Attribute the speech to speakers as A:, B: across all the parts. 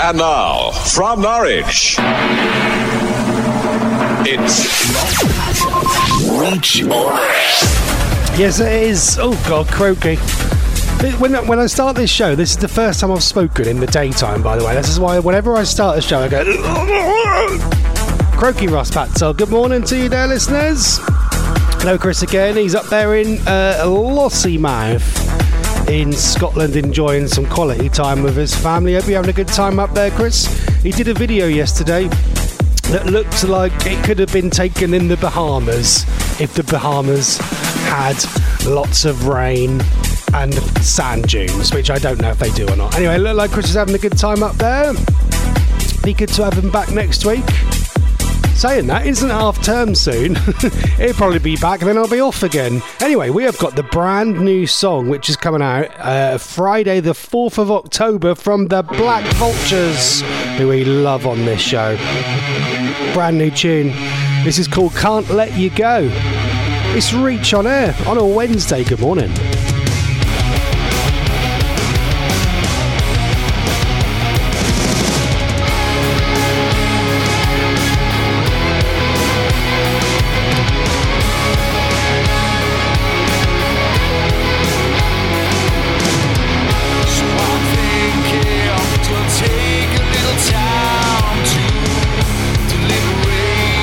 A: And now, from Norwich, it's Reach On Air.
B: Yes, it is. Oh, God, croaky. When I start this show, this is the first time I've spoken in the daytime, by the way. This is why whenever I start the show, I go... Croaky Ross Patzel. Good morning to you there, listeners. Hello, Chris again. He's up there in Lossiemouth in Scotland, enjoying some quality time with his family. Hope you're having a good time up there, Chris. He did a video yesterday that looked like it could have been taken in the Bahamas if the Bahamas had lots of rain and sand dunes, which I don't know if they do or not. Anyway, it looked like Chris is having a good time up there. Be good to have him back next week. Saying that, isn't half term soon? He'll probably be back and then I'll be off again. Anyway, we have got the brand new song which is coming out Friday the 4th of October from the Black Vultures, who we love on this show. Brand new tune. This is called Can't Let You Go. It's Reach On Air on a Wednesday. Good morning.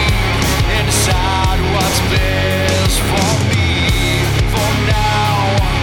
C: Inside what's best for me for now.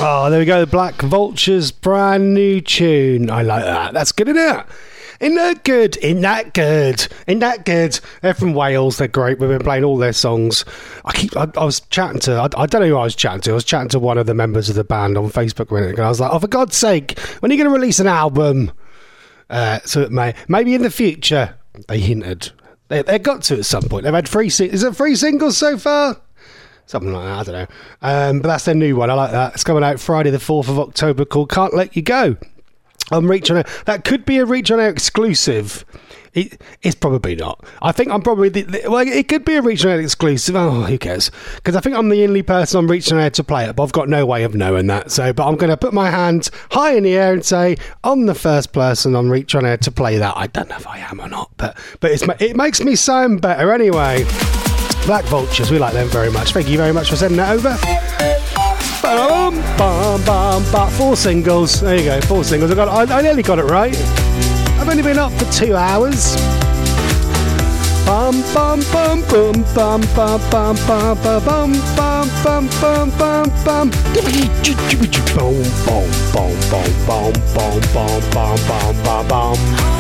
B: Oh, there we go. Black Vulture's brand new tune. I like that. That's good, isn't it? Isn't that good? Isn't that good? Isn't that good? They're from Wales. They're great. We've been playing all their songs. I was chatting to, I don't know who I was chatting to. I was chatting to one of the members of the band on Facebook a minute ago. I was like, oh, for God's sake, when are you going to release an album? So it maybe in the future. They hinted. They got to at some point. They've had is it 3 singles so far? Something like that, I don't know. But that's their new one. I like that. It's coming out Friday the 4th of October called Can't Let You Go. On Reach On Air. That could be a Reach On Air exclusive. It's probably not. I think I'm probably well, it could be a Reach On Air exclusive. Oh, who cares? Because I think I'm the only person on Reach On Air to play it, but I've got no way of knowing that. But I'm going to put my hand high in the air and say I'm the first person on Reach On Air to play that. I don't know if I am or not, but it makes me sound better anyway. Black Vultures, we like them very much. Thank you very much for sending that over. 4 singles. There you go, 4 singles. I nearly got it right. I've only been up for 2 hours. Bum bum bum bum bum bum bum bum bum bum bum bum bum bum. Boom boom boom boom boom boom boom boom boom boom.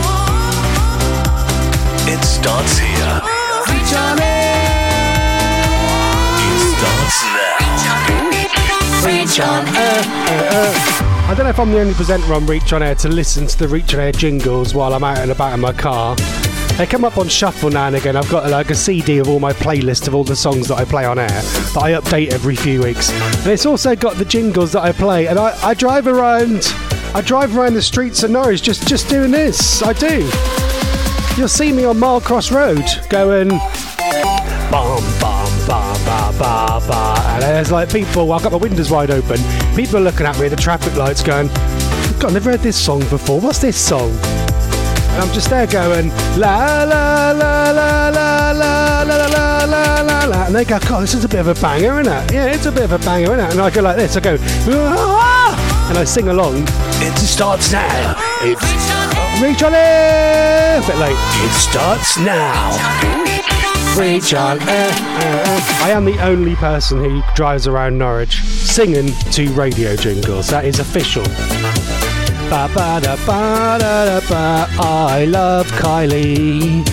A: It starts here.
B: Reach on air.
A: It starts now.
B: Reach on air. I don't know if I'm the only presenter on Reach On Air to listen to the Reach On Air jingles while I'm out and about in my car. They come up on shuffle now and again. I've got like a CD of all my playlist of all the songs that I play on air that I update every few weeks. And it's also got the jingles that I play. And I drive around the streets of Norwich just doing this. I do. You'll see me on Marlcross Road going bum bum ba ba ba ba, and there's like people. I've got my windows wide open. People are looking at me at the traffic lights, going, "God, I've never heard this song before. What's this song?" And I'm just there going la la la la la la la la la la la, and they go, "God, this is a bit of a banger, isn't it?" Yeah, it's a bit of a banger, isn't it? And I go like this. I go, "Ah!" and I sing along. It starts now. It's Reach On Air. A bit late. It starts now. Reach On Air. I am the only person who drives around Norwich singing to radio jingles. That is official. Ba ba da ba da da ba. I love Kylie.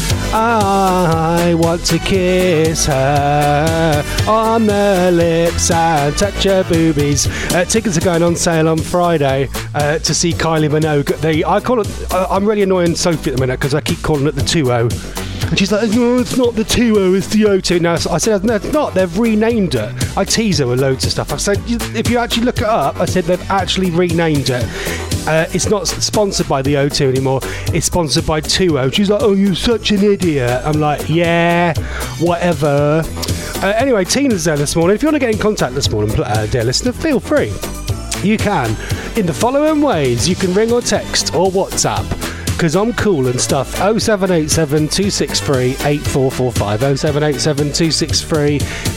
B: I want to kiss her on the lips and touch her boobies. Tickets are going on sale on Friday to see Kylie Minogue. I call it. I'm really annoying Sophie at the minute because I keep calling it the 2-0. And she's like, no, it's not the 2-0, it's the O2. No, I said, no, it's not. They've renamed it. I tease her with loads of stuff. I said, if you actually look it up, I said they've actually renamed it. It's not sponsored by the O2 anymore. It's sponsored by 2-0. She's like, oh, you're such an idiot. I'm like, yeah, whatever. Anyway, Tina's there this morning. If you want to get in contact this morning, dear listener, feel free. You can in the following ways. You can ring or text or WhatsApp, because I'm cool and stuff. 0787 263 8445. 0787 263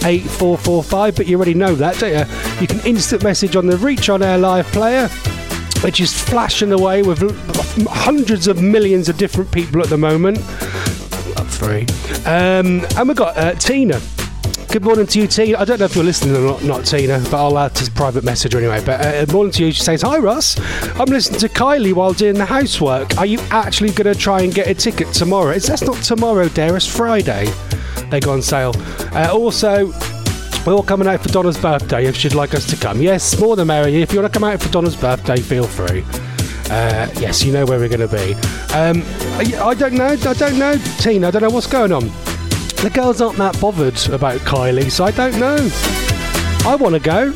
B: 8445. But you already know that, don't you? You can instant message on the Reach On Air live player, which is flashing away with hundreds of millions of different people at the moment. Up 3. And we've got Tina. Good morning to you, Tina. I don't know if you're listening or not, Tina, but I'll add to private message anyway. But morning to you. She says, hi, Ross. I'm listening to Kylie while doing the housework. Are you actually going to try and get a ticket tomorrow? That's not tomorrow, dear. It's Friday. They go on sale. Also, we're all coming out for Donna's birthday if she'd like us to come. Yes, more the merrier. If you want to come out for Donna's birthday, feel free. Yes, you know where we're going to be. I don't know, Tina. I don't know what's going on. The girls aren't that bothered about Kylie, so I don't know. I want to go.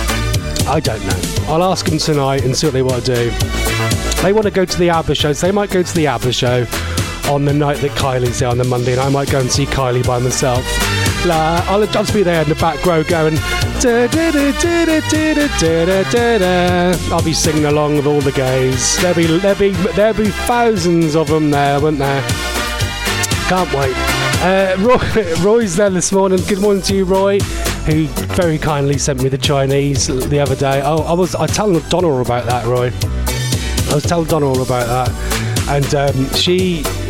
B: I don't know. I'll ask them tonight and see what they want to do. They want to go to the ABBA show, so they might go to the ABBA show on the night that Kylie's there on the Monday, and I might go and see Kylie by myself. I'll just be there in the back row going da, da, da, da, da, da, da, da. I'll be singing along with all the gays. There'll be thousands of them there, won't there? Can't wait. Roy's there this morning. Good morning to you, Roy, who very kindly sent me the Chinese the other day. I was telling Donna all about that, Roy. I was telling Donna all about that, and she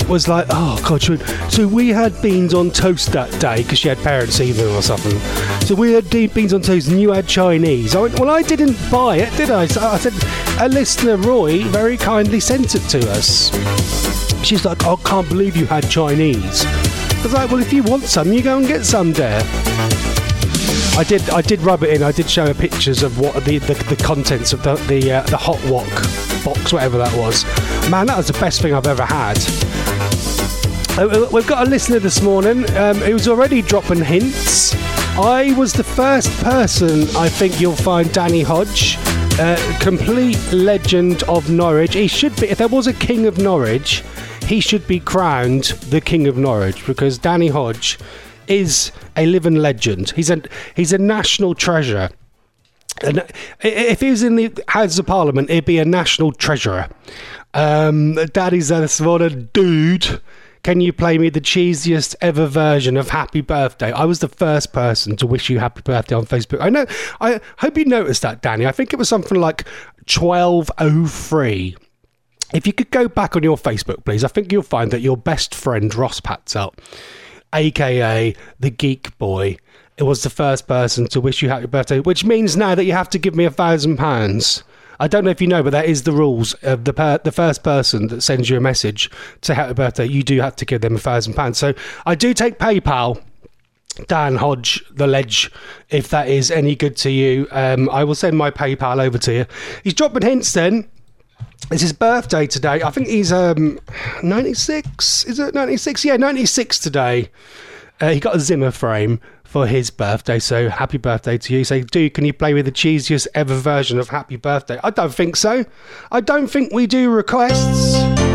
B: was like, oh God, so we had beans on toast that day because she had parents' evening or something. So we had beans on toast and you had Chinese. I went, well, I didn't buy it, did I? So I said, a listener, Roy, very kindly sent it to us. She's like, I can't believe you had Chinese. I was like, well, if you want some, you go and get some there. I did rub it in. I did show her pictures of what the contents of the hot wok box, whatever that was. Man, that was the best thing I've ever had. We've got a listener this morning who's already dropping hints. I was the first person, I think you'll find, Danny Hodge, complete legend of Norwich. He should be, if there was a king of Norwich, he should be crowned the king of Norwich, because Danny Hodge is a living legend. He's a national treasure. And if he was in the House of Parliament, he'd be a national treasurer. Daddy's there this morning. Dude, can you play me the cheesiest ever version of Happy Birthday? I was the first person to wish you happy birthday on Facebook. I know. I hope you noticed that, Danny. I think it was something like 12:03. If you could go back on your Facebook, please, I think you'll find that your best friend, Ross Patzel, aka the Geek Boy, it was the first person to wish you happy birthday, which means now that you have to give me £1,000. I don't know if you know, but that is the rules of the first person that sends you a message to happy birthday. You do have to give them £1,000. So I do take PayPal. Dan Hodge, the ledge, if that is any good to you. I will send my PayPal over to you. He's dropping hints then. It's his birthday today. I think he's 96. Is it 96? Yeah, 96 today. He got a Zimmer frame for his birthday, so happy birthday to you. Say, dude, can you play with the cheesiest ever version of Happy Birthday? I don't think so. I don't think we do requests.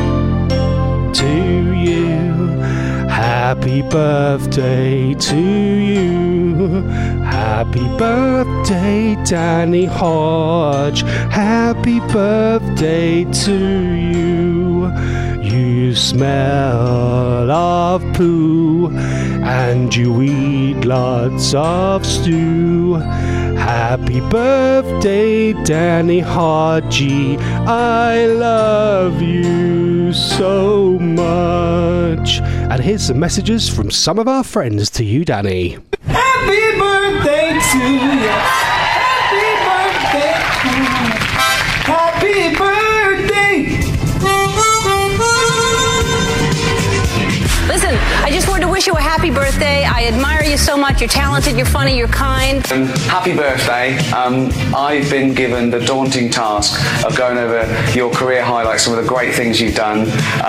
B: To you, happy birthday to you. Happy birthday, Danny Hodge. Happy birthday to you. You smell of poo and you eat lots of stew. Happy birthday, Danny Hodgie. I love you so much. And here's some messages from some of our friends to you, Danny.
C: Happy birthday to you. Happy birthday. Happy birthday.
D: Listen, I just wanted to wish you a happy birthday. I admire you so much. You're talented, you're funny, you're kind.
E: Happy birthday. I've been given the daunting task of going over your career highlights, some of the great things you've done.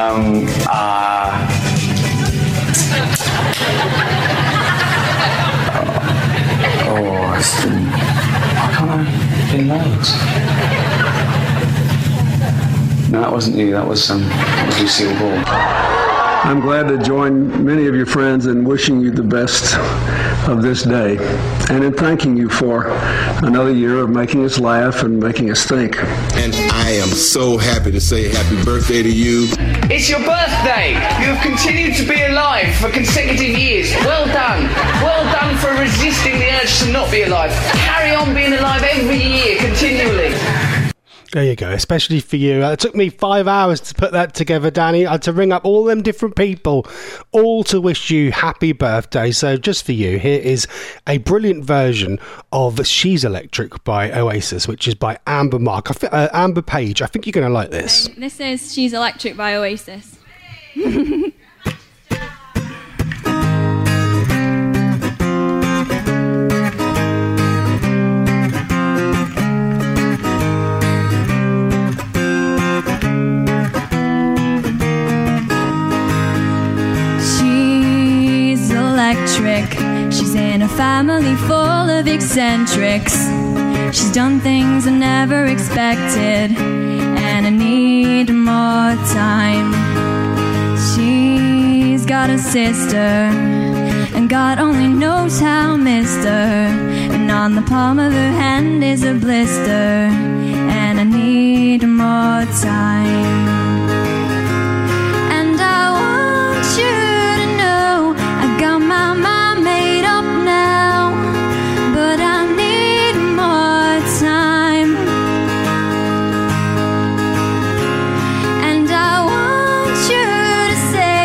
E: Been loads. No, that wasn't you. That was Lucille Ball.
F: I'm glad to join many of your friends in wishing you the best of this day and in thanking you for another year of making us laugh and making us think.
G: And I am so happy to say happy birthday to you.
H: It's your birthday. You have continued to be alive for consecutive years. Well done. Well done for resisting the urge to not be alive. Carry on being alive every year, continually.
B: There you go, especially for you. It took me 5 hours to put that together, Danny. I had to ring up all them different people, all to wish you happy birthday. So just for you, here is a brilliant version of She's Electric by Oasis, which is by Amber Mark. Amber Page. I think you're going to like this.
I: This is She's Electric by Oasis.
J: She's in a family full of eccentrics. She's done things I never expected, and I need more time. She's got a sister, and God only knows how I missed her. And on the palm of her hand is a blister, and I need more time. And I want you to know I got my mind made up now, but I need more time. And I want you to say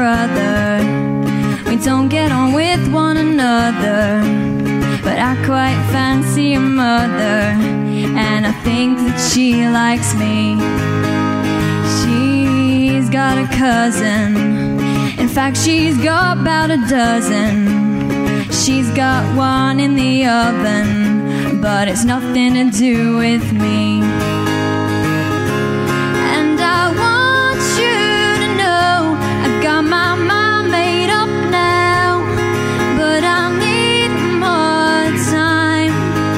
J: brother. We don't get on with one another, but I quite fancy your mother, and I think that she likes me. She's got a cousin. In fact, she's got about a dozen. She's got one in the oven, but it's nothing to do with me. And I want you to know I've got my mind made up now, but I need more time.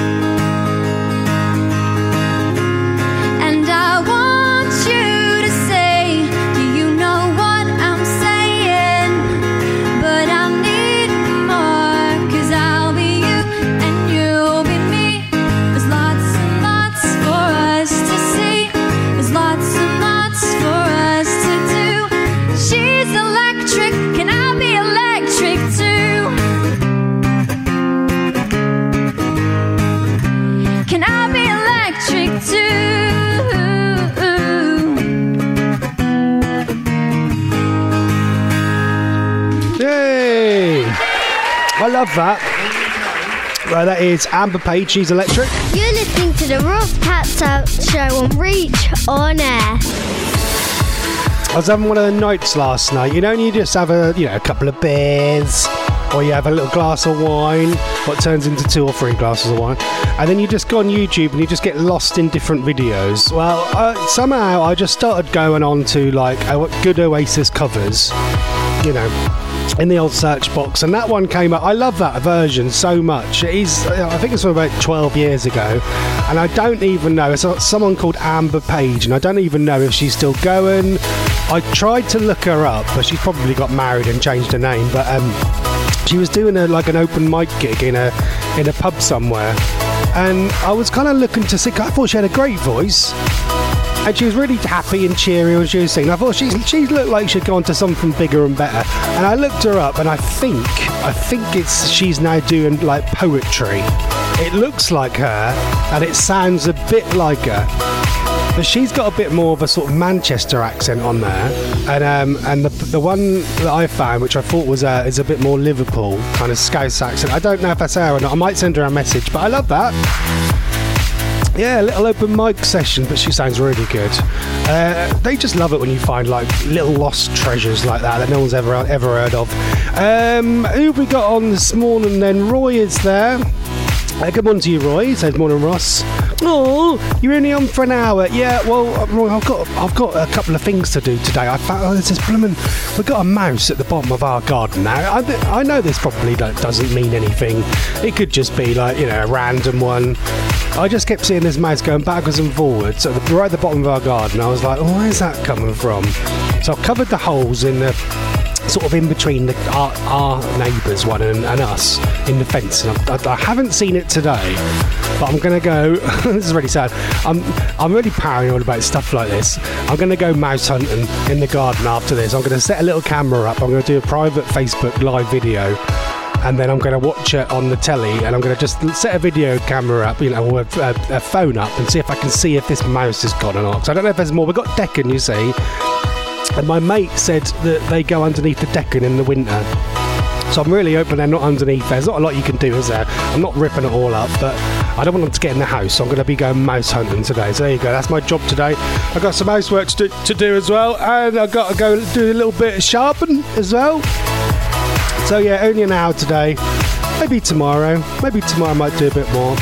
J: And I want you to say, do you know what I'm saying? But I need more, 'cause I'll be you and you'll be me. There's lots and lots for us to see. There's lots and lots for us to do. She's electric, can I be electric too? Can I be electric too?
B: Yay! I love that. Right, that is Amber Page, She's Electric.
K: You're listening to the Ross Patzelt Show on Reach On Air.
B: I was having one of the nights last night. You know, and you just have a couple of beers, or you have a little glass of wine, what turns into 2 or 3 glasses of wine, and then you just go on YouTube and you just get lost in different videos. Well, somehow I just started going on to like good Oasis covers, you know, in the old search box, and that one came up. I love that version so much. It is, I think it's from about 12 years ago, and I don't even know. It's someone called Amber Page, and I don't even know if she's still going. I tried to look her up, but she's probably got married and changed her name. But she was doing an open mic gig in a pub somewhere, and I was kind of looking to see. I thought she had a great voice, and she was really happy and cheery when she was singing. I thought she looked like she'd gone to something bigger and better. And I looked her up, and I think she's now doing like poetry. It looks like her, and it sounds a bit like her. But she's got a bit more of a sort of Manchester accent on there, and the one that I found, which I thought was is a bit more Liverpool kind of Scouse accent. I don't know if that's her or not. I might send her a message, but I love that. Yeah, a little open mic session, but she sounds really good. They just love it when you find like little lost treasures like that no one's ever heard of. Who have we got on this morning then? Roy is there. Good morning to you, Roy. He says, morning, Ross. Oh, you're only on for an hour. Yeah, well, Roy, I've got a couple of things to do today. I found this blooming. We've got a mouse at the bottom of our garden now. I know this probably doesn't mean anything. It could just be like, you know, a random one. I just kept seeing this mouse going backwards and forwards right at the bottom of our garden. I was like, oh, where's that coming from? So I've covered the holes in the sort of in between our neighbours one and us in the fence, and I haven't seen it today, but I'm gonna go. This is really sad. I'm really paranoid about stuff like this. I'm gonna go mouse hunting in the garden after this. I'm gonna set a little camera up. I'm gonna do a private Facebook live video, and then I'm going to watch it on the telly, and I'm going to just set a video camera up, you know, or a phone up, and see if I can see if this mouse is gone or not. So I don't know if there's more. We've got Deccan, you see, and my mate said that they go underneath the Deccan in the winter. So I'm really hoping they're not underneath there. There's not a lot you can do, is there? I'm not ripping it all up, but I don't want them to get in the house, so I'm going to be going mouse hunting today. So there you go, that's my job today. I've got some housework to do as well, and I've got to go do a little bit of sharpen as well. So yeah, only an hour today. Maybe tomorrow I might do a bit more.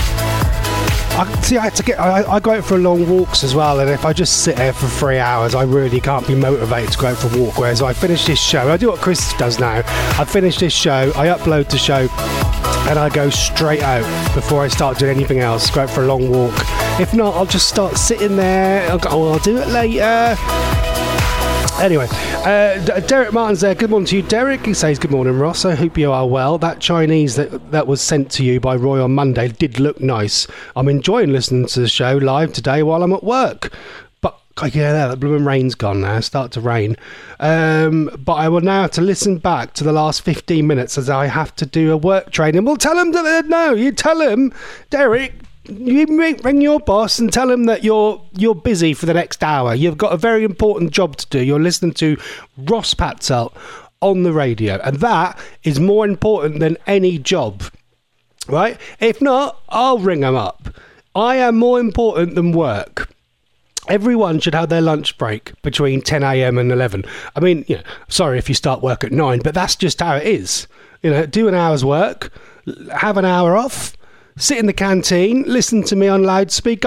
B: I go out for long walks as well, and if I just sit there for 3 hours, I really can't be motivated to go out for a walk. Whereas I finish this show, I do what Chris does now. I finish this show, I upload the show, and I go straight out before I start doing anything else. Go out for a long walk. If not, I'll just start sitting there. I'll do it later. Anyway, Derek Martin's there. Good morning to you, Derek. He says, good morning, Ross. I hope you are well. That Chinese that was sent to you by Roy on Monday did look nice. I'm enjoying listening to the show live today while I'm at work. But, yeah, the blooming rain's gone now. It's started to rain. But I will now have to listen back to the last 15 minutes as I have to do a work training. Well, tell him that, no, you tell him, Derek, you ring your boss and tell him that you're busy for the next hour. You've got a very important job to do. You're listening to Ross Patzelt on the radio. And that is more important than any job, right? If not, I'll ring them up. I am more important than work. Everyone should have their lunch break between 10 a.m. and 11. I mean, you know, sorry if you start work at 9, but that's just how it is. You know, do an hour's work, have an hour off, sit in the canteen, listen to me on loudspeaker.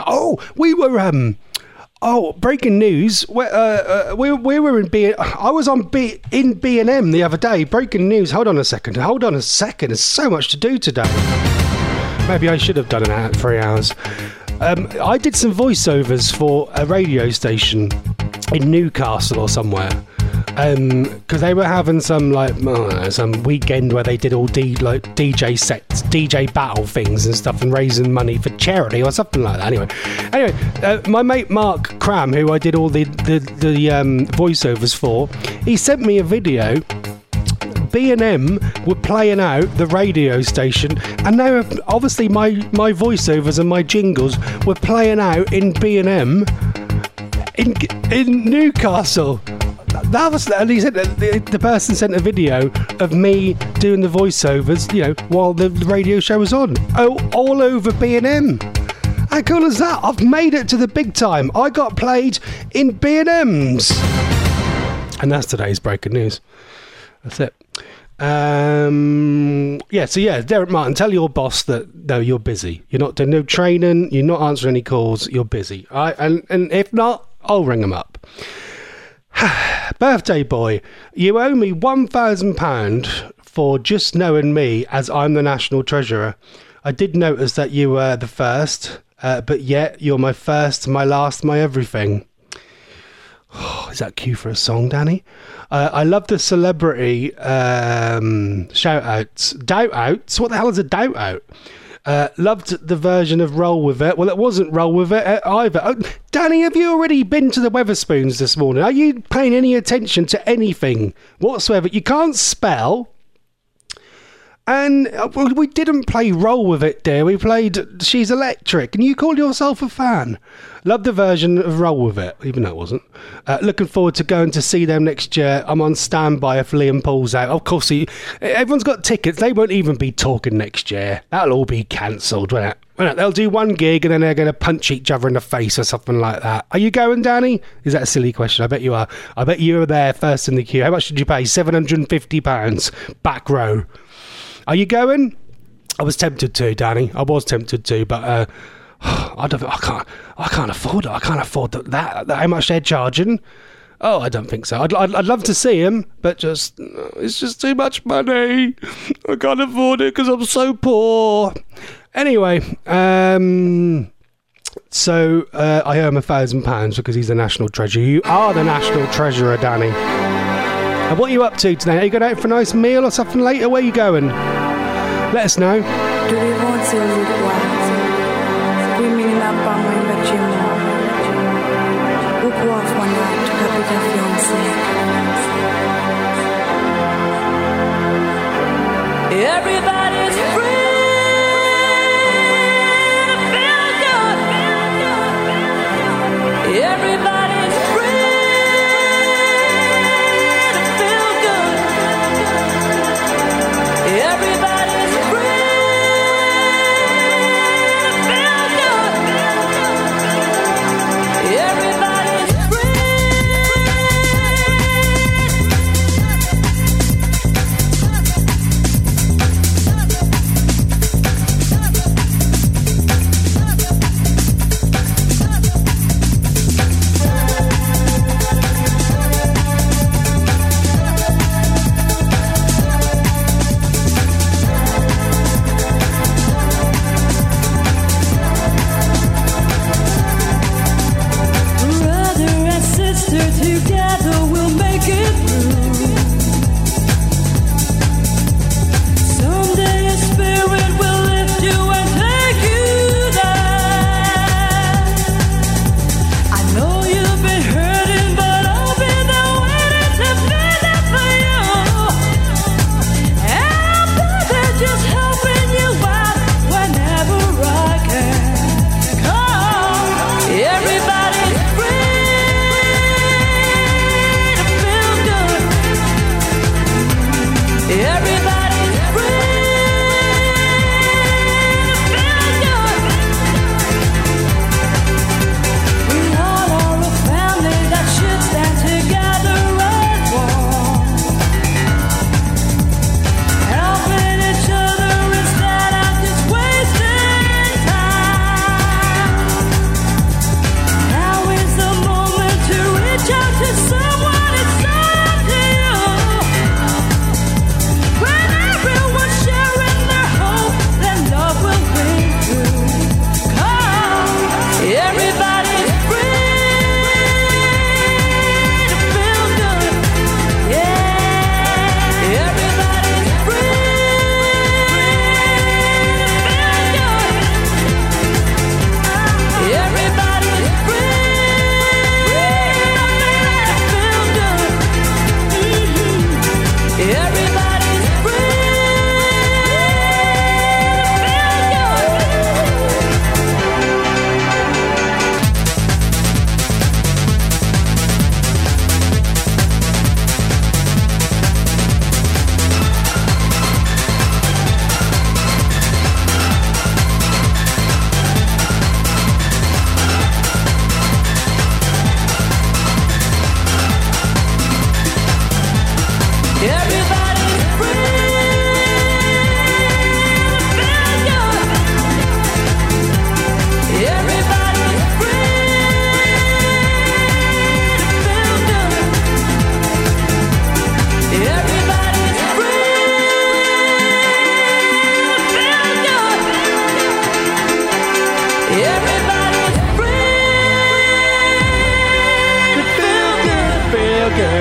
B: Breaking news. We were in B. I was in B&M the other day. Breaking news. Hold on a second. There's so much to do today. Maybe I should have done 3 hours. I did some voiceovers for a radio station in Newcastle or somewhere. Because they were having some some weekend where they did all DJ sets, DJ battle things and stuff, and raising money for charity or something like that. Anyway, my mate Mark Cram, who I did all the voiceovers for, he sent me a video. B&M were playing out the radio station, and now obviously my voiceovers and my jingles were playing out in B&M in Newcastle. That was, and he said the person sent a video of me doing the voiceovers, you know, while the radio show was on. Oh, all over B&M. How cool is that? I've made it to the big time. I got played in B&M's. And that's today's breaking news. That's it. Derek Martin, tell your boss that no, you're busy. You're not doing no training. You're not answering any calls. You're busy. All right, and if not, I'll ring them up. Birthday boy, you owe me £1,000 for just knowing me as I'm the national treasurer. I did notice that you were the first, but yet you're my first, my last, my everything. Oh, is that cue for a song, Danny? I love the celebrity shout-outs. Doubt-outs? What the hell is a doubt-out? Loved the version of Roll With It. Well, it wasn't Roll With It either. Oh, Danny, have you already been to the Weatherspoons this morning? Are you paying any attention to anything whatsoever? You can't spell. And we didn't play Roll With It, dear. We played She's Electric. And you called yourself a fan. Love the version of Roll With It, even though it wasn't. Looking forward to going to see them next year. I'm on standby if Liam pulls out. Of course, everyone's got tickets. They won't even be talking next year. That'll all be cancelled, won't it? They'll do one gig and then they're going to punch each other in the face or something like that. Are you going, Danny? Is that a silly question? I bet you are. I bet you were there first in the queue. How much did you pay? £750. Back row. Are you going? I was tempted to, Danny. I was tempted to, but I can't afford it. I can't afford that. How much they're charging? Oh, I don't think so. I'd love to see him, but it's just too much money. I can't afford it because I'm so poor. Anyway, so I owe him £1,000 because he's the national treasurer. You are the national treasurer, Danny. And what are you up to today? Are you going out for a nice meal or something later? Where are you going? Let us know.
L: Everybody's free to feel good. Everybody's free to feel good. Everybody's free to feel good. Everybody's free.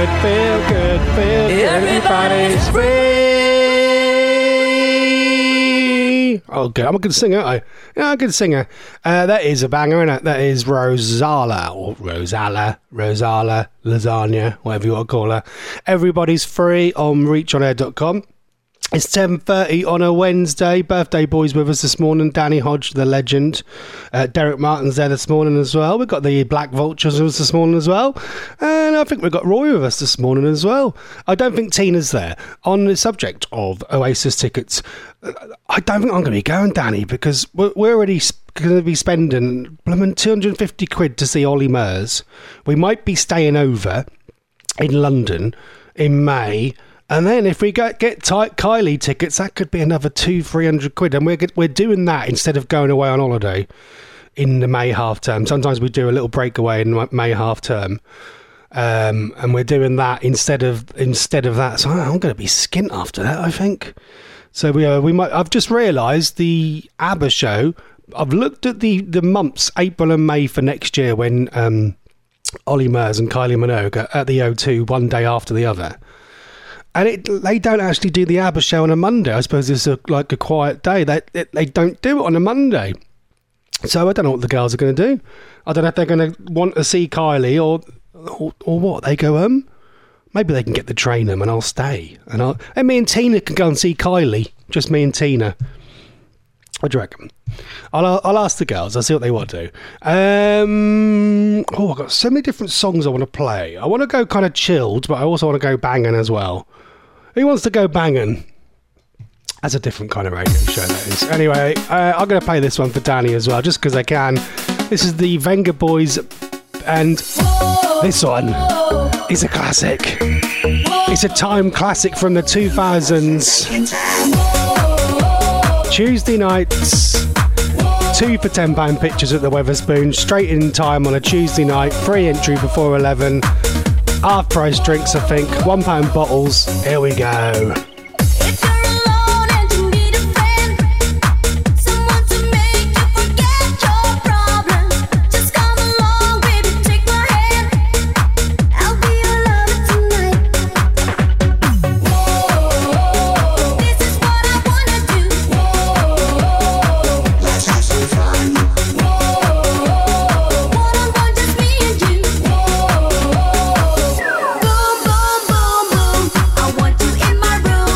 B: good, feel good, feel good. Everybody's free. Oh, good. I'm a good singer, aren't I? Yeah, I'm a good singer. That is a banger, isn't it? That is Rosala, or Rosala, Lasagna, whatever you want to call her. Everybody's free on reachonair.com. It's 10:30 on a Wednesday. Birthday boys with us this morning. Danny Hodge, the legend. Derek Martin's there this morning as well. We've got the Black Vultures with us this morning as well. And I think we've got Roy with us this morning as well. I don't think Tina's there. On the subject of Oasis tickets, I don't think I'm going to be going, Danny, because we're already going to be spending 250 quid to see Ollie Murs. We might be staying over in London in May. And then if we get tight Kylie tickets, that could be another 200-300 quid. And we're doing that instead of going away on holiday in the May half term. Sometimes we do a little breakaway in May half term, and we're doing that instead of that. So I'm going to be skint after that, I think. So we might. I've just realised the ABBA show. I've looked at the months April and May for next year when Ollie Murs and Kylie Minogue are at the O2 one day after the other. And they don't actually do the ABBA show on a Monday. I suppose it's like a quiet day. They don't do it on a Monday. So I don't know what the girls are going to do. I don't know if they're going to want to see Kylie or what. They go, maybe they can get the train home and I'll stay. And me and Tina can go and see Kylie. Just me and Tina. What do you reckon? I'll ask the girls. I'll see what they want to do. I've got so many different songs I want to play. I want to go kind of chilled, but I also want to go banging as well. Who wants to go banging? That's a different kind of radio show, that is. Anyway, I'm going to play this one for Danny as well, just because I can. This is the Venga Boys, and this one is a classic. It's a time classic from the 2000s. Tuesday nights, 2 for £10 pictures at the Wetherspoon, straight in time on a Tuesday night, free entry before 11, half price drinks I think, £1 bottles, here we go.
M: I want you in my room.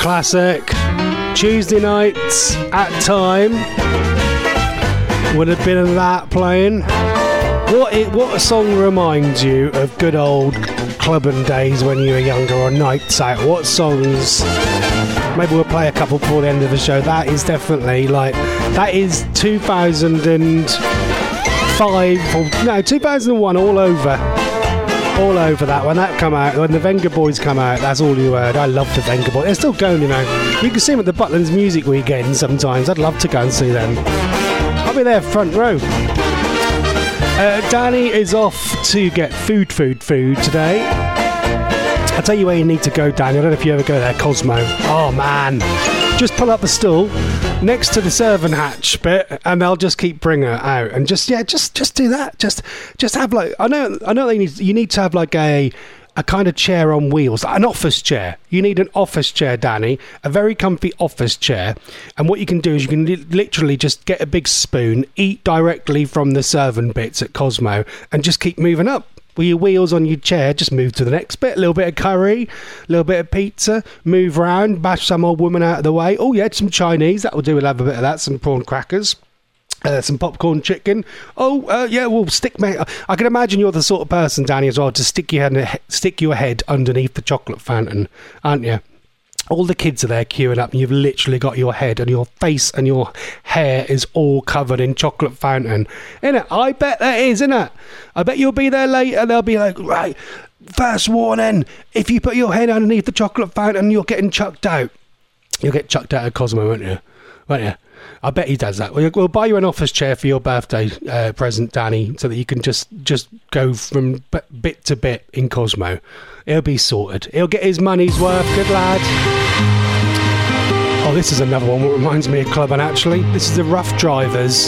B: classic. Tuesday nights at Time would have been that playing. What song reminds you of good old clubbing days when you were younger, or nights out? What songs? Maybe we'll play a couple before the end of the show. That is definitely that is 2005 or no 2001 all over that. When that come out, when the Venga Boys come out, that's all you heard. I love the Venga Boys. They're still going, you know. You can see them at the Butlins Music Weekend sometimes. I'd love to go and see them. I'll be there front row. Danny is off to get food today. I'll tell you where you need to go, Danny. I don't know if you ever go there, Cosmo. Oh man, just pull up the stool next to the serving hatch bit, and they'll just keep bringing it out. And just do that. Just have I know you need to have like a kind of chair on wheels, an office chair. You need an office chair, Danny, a very comfy office chair. And what you can do is you can literally just get a big spoon, eat directly from the serving bits at Cosmo, and just keep moving up. With your wheels on your chair, just move to the next bit. A little bit of curry, a little bit of pizza, move around, bash some old woman out of the way. Oh yeah, some Chinese, that will do. We'll have a bit of that, some prawn crackers. Some popcorn chicken. Yeah, well, I can imagine you're the sort of person, Danny, as well, to stick your head underneath the chocolate fountain, aren't you? All the kids are there queuing up, and you've literally got your head and your face and your hair is all covered in chocolate fountain. Innit? I bet that is, innit? I bet you'll be there later. They'll be like, right, first warning, if you put your head underneath the chocolate fountain, you're getting chucked out. You'll get chucked out of Cosmo, won't you? I bet he does that. We'll buy you an office chair for your birthday present, Danny, so that you can just go from bit to bit in Cosmo. He'll be sorted. He'll get his money's worth. Good lad. Oh, this is another one that reminds me of clubbing, actually. This is the Rough Drivers.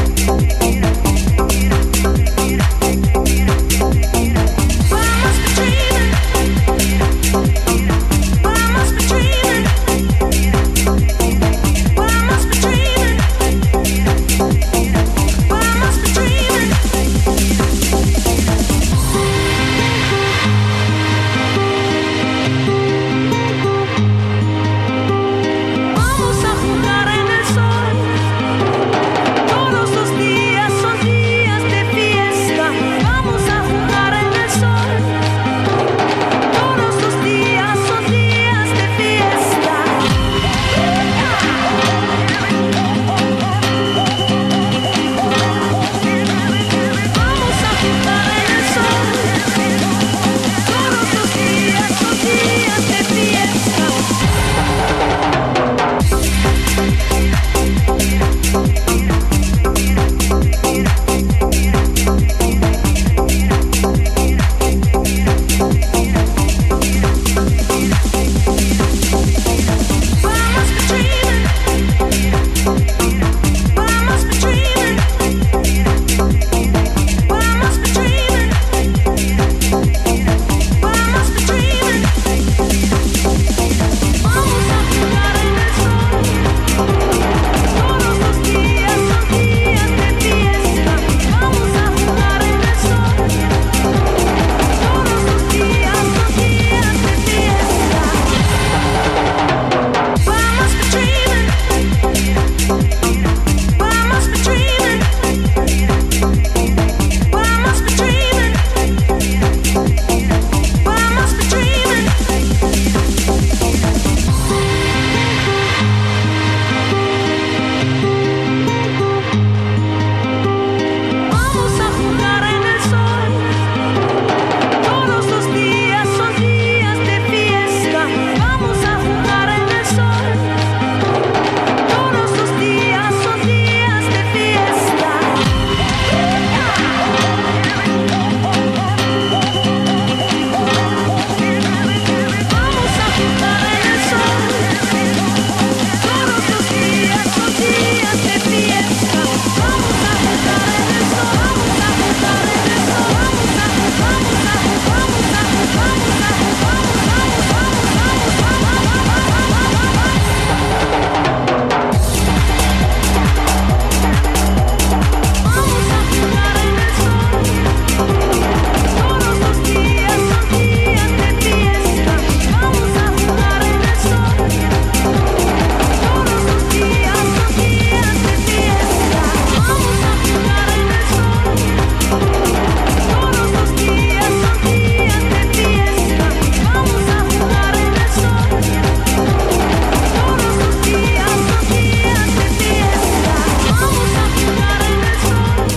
L: Street.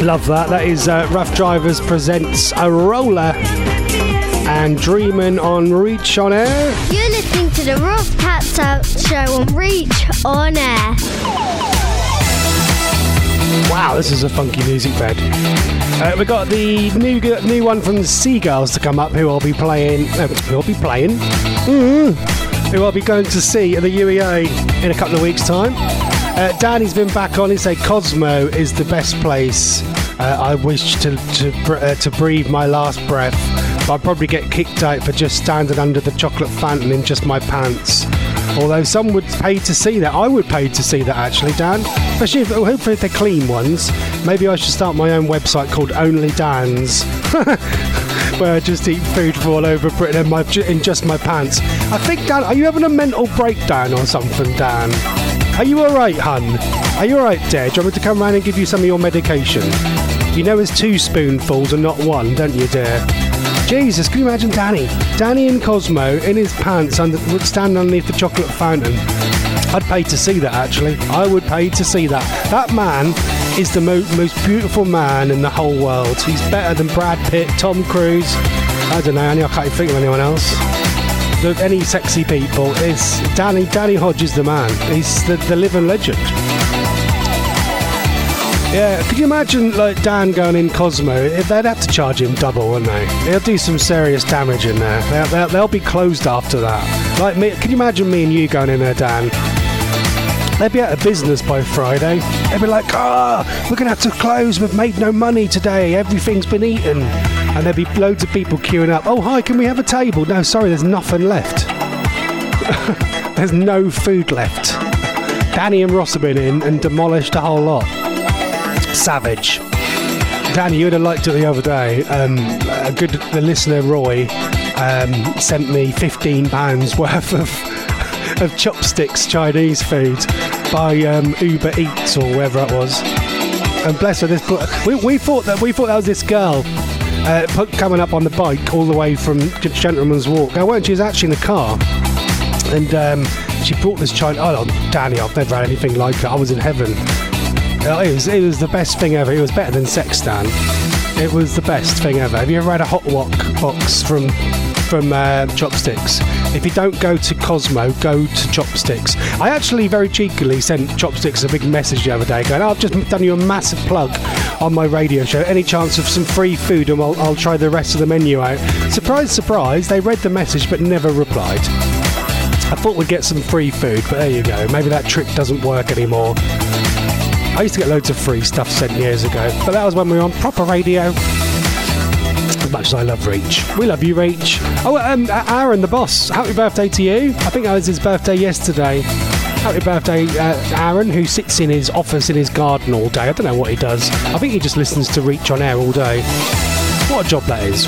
B: Love that. That is Rough Drivers presents A Roller and Dreamin' on Reach on Air.
K: You're listening to the Rough Cats Out Show on Reach on Air.
B: Wow, this is a funky music bed. We've got the new one from the Seagulls to come up, who I'll be playing. Who I'll be going to see at the UEA in a couple of weeks' time. Danny's been back on. He said Cosmo is the best place. I wish to breathe my last breath, but I'd probably get kicked out for just standing under the chocolate fountain in just my pants. Although some would pay to see that. I would pay to see that, actually, Dan. Especially hopefully if they're clean ones. Maybe I should start my own website called Only Dan's, where I just eat food from all over Britain in just my pants. I think, Dan, are you having a mental breakdown or something, Dan? Are you alright, hun? Are you alright, dear? Do you want me to come round and give you some of your medication? You know it's 2 spoonfuls and not 1, don't you, dear? Jesus, can you imagine Danny and Cosmo in his pants standing underneath the chocolate fountain? I'd pay to see that, actually. I would pay to see that. That man is the most beautiful man in the whole world. He's better than Brad Pitt, Tom Cruise. I don't know, I can't even think of anyone else. Any sexy people. It's Danny Hodge is the man. He's the living legend. Yeah, could you imagine like Dan going in Cosmo? They'd have to charge him double, wouldn't they? He'll do some serious damage in there. They'll be closed after that. Like me, could you imagine me and you going in there, Dan? They'd be out of business by Friday. They'd be like, we're going to have to close. We've made no money today. Everything's been eaten. And there'd be loads of people queuing up. Oh, hi, can we have a table? No, sorry, there's nothing left. There's no food left. Danny and Ross have been in and demolished a whole lot. Savage. Danny, you would have liked it the other day. The listener Roy sent me £15 worth of chopsticks Chinese food by Uber Eats or wherever it was. And bless her, we thought that was this girl coming up on the bike all the way from Gentleman's Walk. Now, weren't she? She was actually in the car, and she brought this China. Oh, Danny, I've never had anything like it. I was in heaven. It was the best thing ever. It was better than sex, Dan. It was the best thing ever. Have you ever had a hot wok box from Chopsticks? If you don't go to Cosmo, go to Chopsticks. I actually very cheekily sent Chopsticks a big message the other day going, I've just done you a massive plug on my radio show. Any chance of some free food, and I'll try the rest of the menu out. Surprise, surprise, they read the message but never replied. I thought we'd get some free food, but there you go. Maybe that trick doesn't work anymore. I used to get loads of free stuff sent years ago, but that was when we were on proper radio. As much as I love Reach. We love you, Reach. Oh, Aaron, the boss, happy birthday to you. I think that was his birthday yesterday. Happy birthday, Aaron, who sits in his office in his garden all day. I don't know what he does. I think he just listens to Reach on air all day. What a job that is.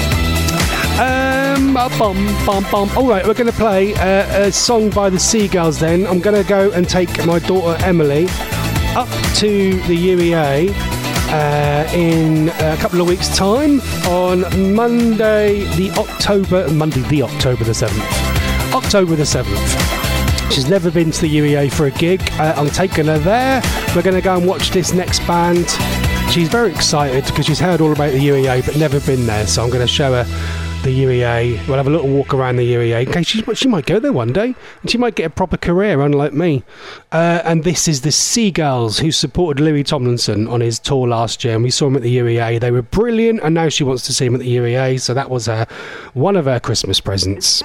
B: Alright, we're going to play a song by the Seagulls then. I'm going to go and take my daughter Emily up to the UEA in a couple of weeks' time on Monday the October the 7th. October the 7th. She's never been to the UEA for a gig. I'm taking her there. We're going to go and watch this next band. She's very excited because she's heard all about the UEA but never been there, so I'm going to show her the UEA. We'll have a little walk around the UEA in case she might go there one day and she might get a proper career, unlike me. And this is the Seagulls, who supported Louis Tomlinson on his tour last year, and we saw him at the UEA. They were brilliant, and now she wants to see him at the UEA, so that was one of her Christmas presents.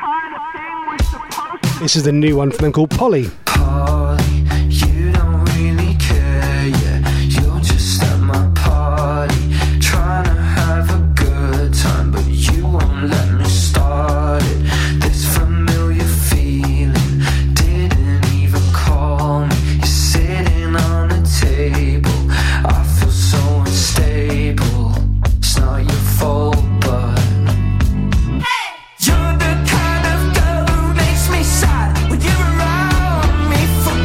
B: This is the new one from them called Polly.
L: You're the kind of girl who makes me sad. When you're around me for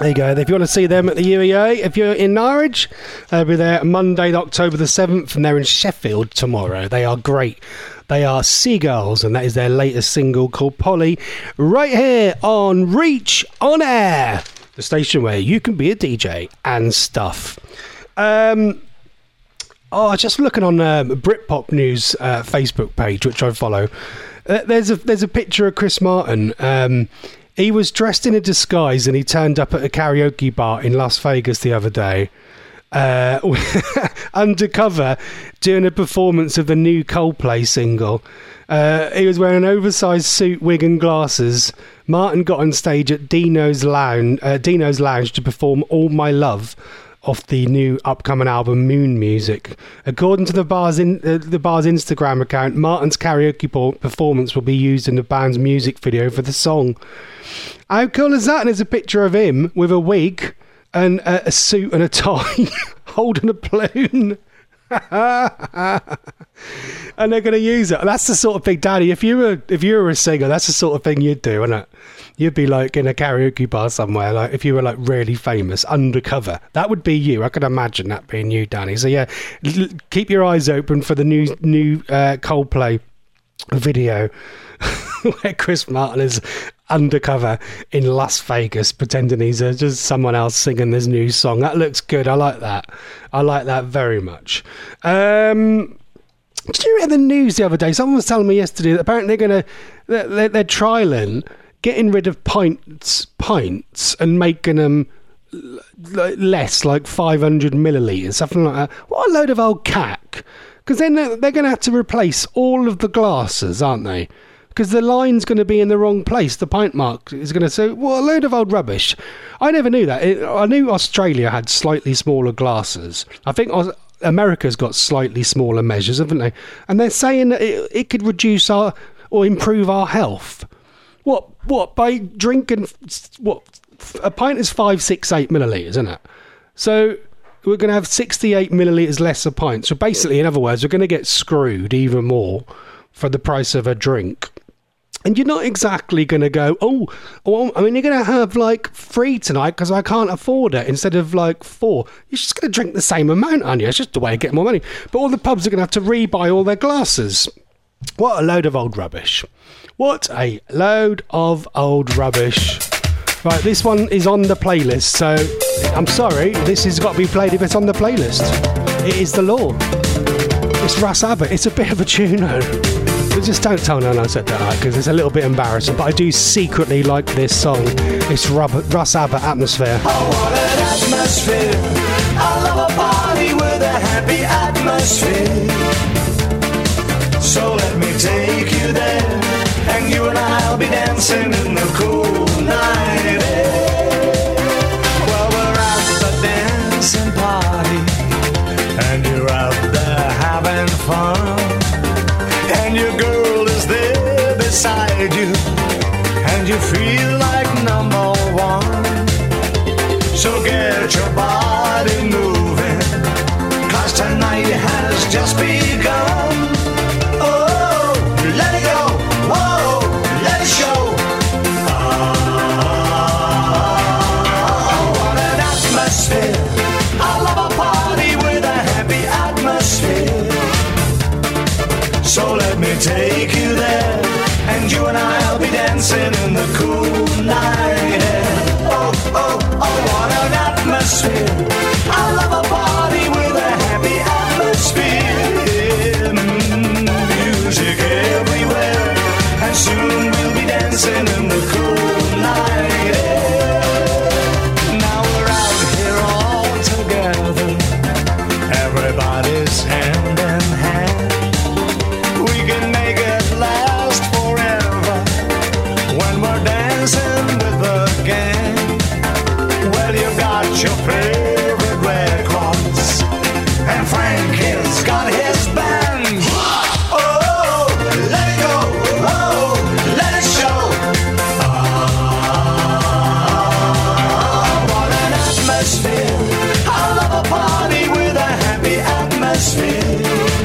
B: There you go. If you want to see them at the UEA, if you're in Norwich, they'll be there Monday, October the 7th, and they're in Sheffield tomorrow. They are great. They are Seagulls, and that is their latest single called Polly, right here on Reach On Air, the station where you can be a DJ and stuff. Just looking on Britpop News Facebook page, which I follow. There's a picture of Chris Martin. He was dressed in a disguise and he turned up at a karaoke bar in Las Vegas the other day, undercover, doing a performance of the new Coldplay single. He was wearing an oversized suit, wig and glasses. Martin got on stage at Dino's Lounge to perform All My Love off the new upcoming album Moon Music. According to the bar's Instagram account, Martin's karaoke performance will be used in the band's music video for the song. How cool is that? And there's a picture of him with a wig and a suit and a tie holding a balloon. And they're going to use it. That's the sort of thing, Daddy, if you were a singer, that's the sort of thing you'd do, isn't it? You'd be like in a karaoke bar somewhere, like if you were like really famous, undercover. That would be you. I can imagine that being you, Danny. So yeah, keep your eyes open for the new Coldplay video where Chris Martin is undercover in Las Vegas pretending he's just someone else singing this new song. That looks good. I like that. I like that very much. Did you read the news the other day? Someone was telling me yesterday that apparently they're trialling getting rid of pints and making them less, like 500 millilitres, something like that. What a load of old cack. Because then they're going to have to replace all of the glasses, aren't they? Because the line's going to be in the wrong place. The pint mark is going to say, well, a load of old rubbish. I never knew that. I knew Australia had slightly smaller glasses. I think America's got slightly smaller measures, haven't they? And they're saying that it could reduce or improve our health. What? By drinking, a pint is 5, 6, 8 millilitres, isn't it? So we're going to have 68 millilitres less a pint. So basically, in other words, we're going to get screwed even more for the price of a drink. And you're not exactly going to go, you're going to have like 3 tonight because I can't afford it instead of like 4. You're just going to drink the same amount, aren't you? It's just a way of getting more money. But all the pubs are going to have to rebuy all their glasses. What a load of old rubbish. What a load of old rubbish. Right, this one is on the playlist, so I'm sorry, this has got to be played if it's on the playlist. It is the law. It's Russ Abbott. It's a bit of a tuno. But just don't tell no one I said that, right, because it's a little bit embarrassing, but I do secretly like this song. It's Russ Abbott, Atmosphere.
C: I want an atmosphere. I love a party with a happy atmosphere. So let me take you there, and you and I'll be dancing in the cool night air. Well, we're at the dancing party, and you're out there having fun, and your girl is there beside you, and you feel like number one. So get your body moving, 'cause tonight has just begun. So let me take you there, and you and I'll be dancing in the cool night air. Oh, oh, oh, what an atmosphere. I love a party with a happy atmosphere. Music everywhere, and soon we'll be dancing in the cool night air. Now we're out here all together, everybody's hand in hand. We can make it last forever when we're dancing with the gang. Well, you got your favorite records, and Frankie's got his band. Oh, let it go, oh, let it show. What an atmosphere. I love a party with a happy atmosphere.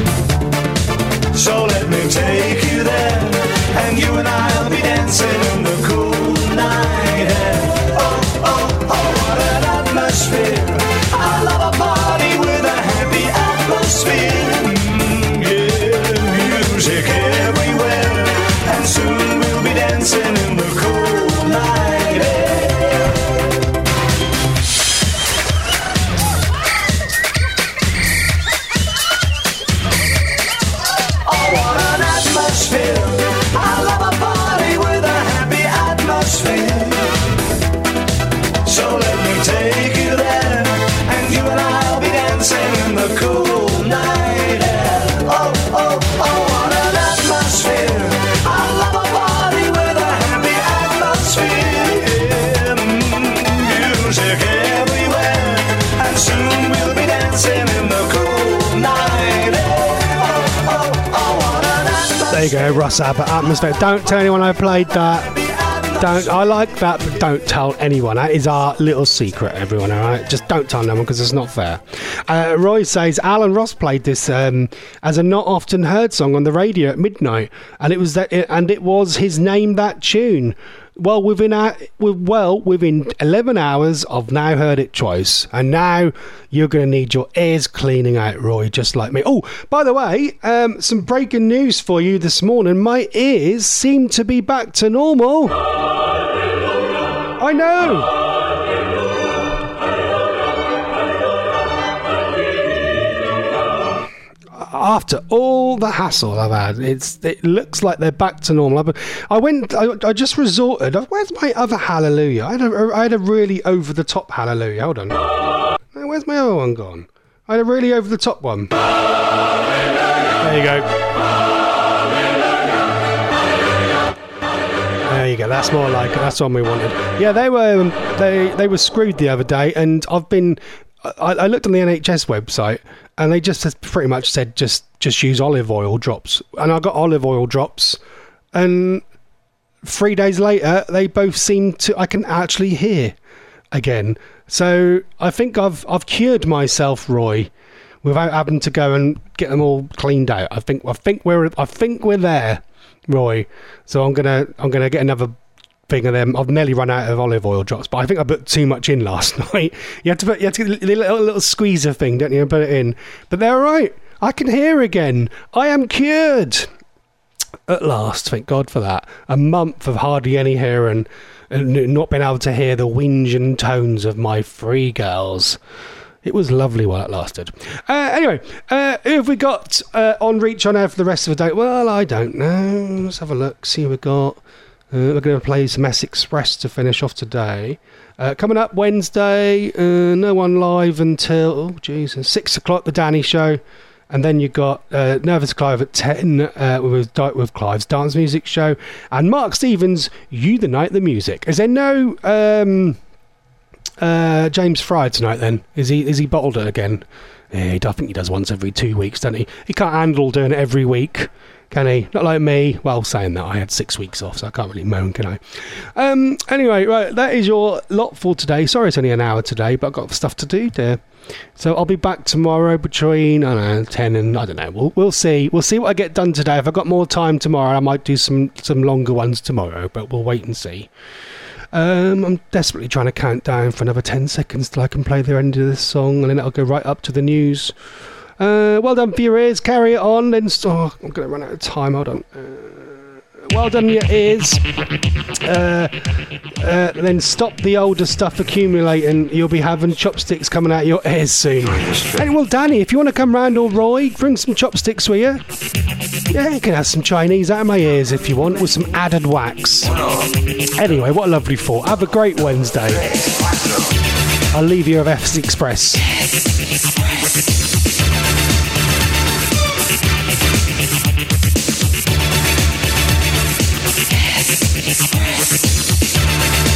C: So let me take you there, and you and I'll be dancing in the cool night air. Oh, oh, oh, what dancing in the cool night air. I wanna dance.
B: There you go, Russ Abbott, Atmosphere. Don't tell anyone I played that. Don't. I like that, but don't tell anyone. That is our little secret, everyone, all right? Just don't tell anyone because it's not fair. Roy says Alan Ross played this as a not often heard song on the radio at midnight, and it was his Name That Tune. Well, within 11 hours, I've now heard it twice, and now you're going to need your ears cleaning out, Roy, just like me. Oh, by the way, some breaking news for you this morning. My ears seem to be back to normal. I know. After all the hassle I've had, it looks like they're back to normal. I just resorted. Where's my other hallelujah? I had a really over the top hallelujah. Hold on. Now, where's my other one gone? I had a really over the top one. There you go. There you go. That's more like it. That's the one we wanted. Yeah, they were screwed the other day, and I looked on the NHS website, and they just pretty much said just use olive oil drops, and I got olive oil drops, and 3 days later they both seem to, I can actually hear again. So I think I've cured myself, Roy, without having to go and get them all cleaned out. I think we're there, Roy. So I'm gonna get another thing of them. I've nearly run out of olive oil drops, but I think I put too much in last night. You have to get a little squeezer thing, don't you, and put it in. But they're all right. I can hear again. I am cured at last. Thank God for that. A month of hardly any hearing and not being able to hear the whinging tones of my three girls. It was lovely while it lasted. Anyway, who have we got on Reach On Air for the rest of the day? Well, I don't know. Let's have a look. See who we got. We're going to play some S Express to finish off today. Coming up Wednesday, no one live until 6 o'clock, the Danny Show. And then you've got Nervous Clive at 10 with Clive's Dance Music Show. And Mark Stevens, You the Night the Music. Is there no James Fry tonight then? Is he bottled it again? Yeah, I think he does once every 2 weeks, doesn't he? He can't handle doing it every week, can he? Not like me. Well, saying that, I had 6 weeks off, so I can't really moan, can I? Anyway, right, that is your lot for today. Sorry it's only an hour today, but I've got stuff to do there. So I'll be back tomorrow between, 10 and, I don't know, we'll see. We'll see what I get done today. If I've got more time tomorrow, I might do some longer ones tomorrow, but we'll wait and see. I'm desperately trying to count down for another 10 seconds till I can play the end of this song, and then it'll go right up to the news. Well done for your ears. Carry it on. Then I'm going to run out of time. Hold on. Well done your ears. Then stop the older stuff accumulating. You'll be having chopsticks coming out of your ears soon. Hey, well, Danny, if you want to come round, or Roy, bring some chopsticks with you. Yeah, you can have some Chinese out of my ears if you want, with some added wax. Anyway, what a lovely thought. Have a great Wednesday. I'll leave you with S Express.
C: Express.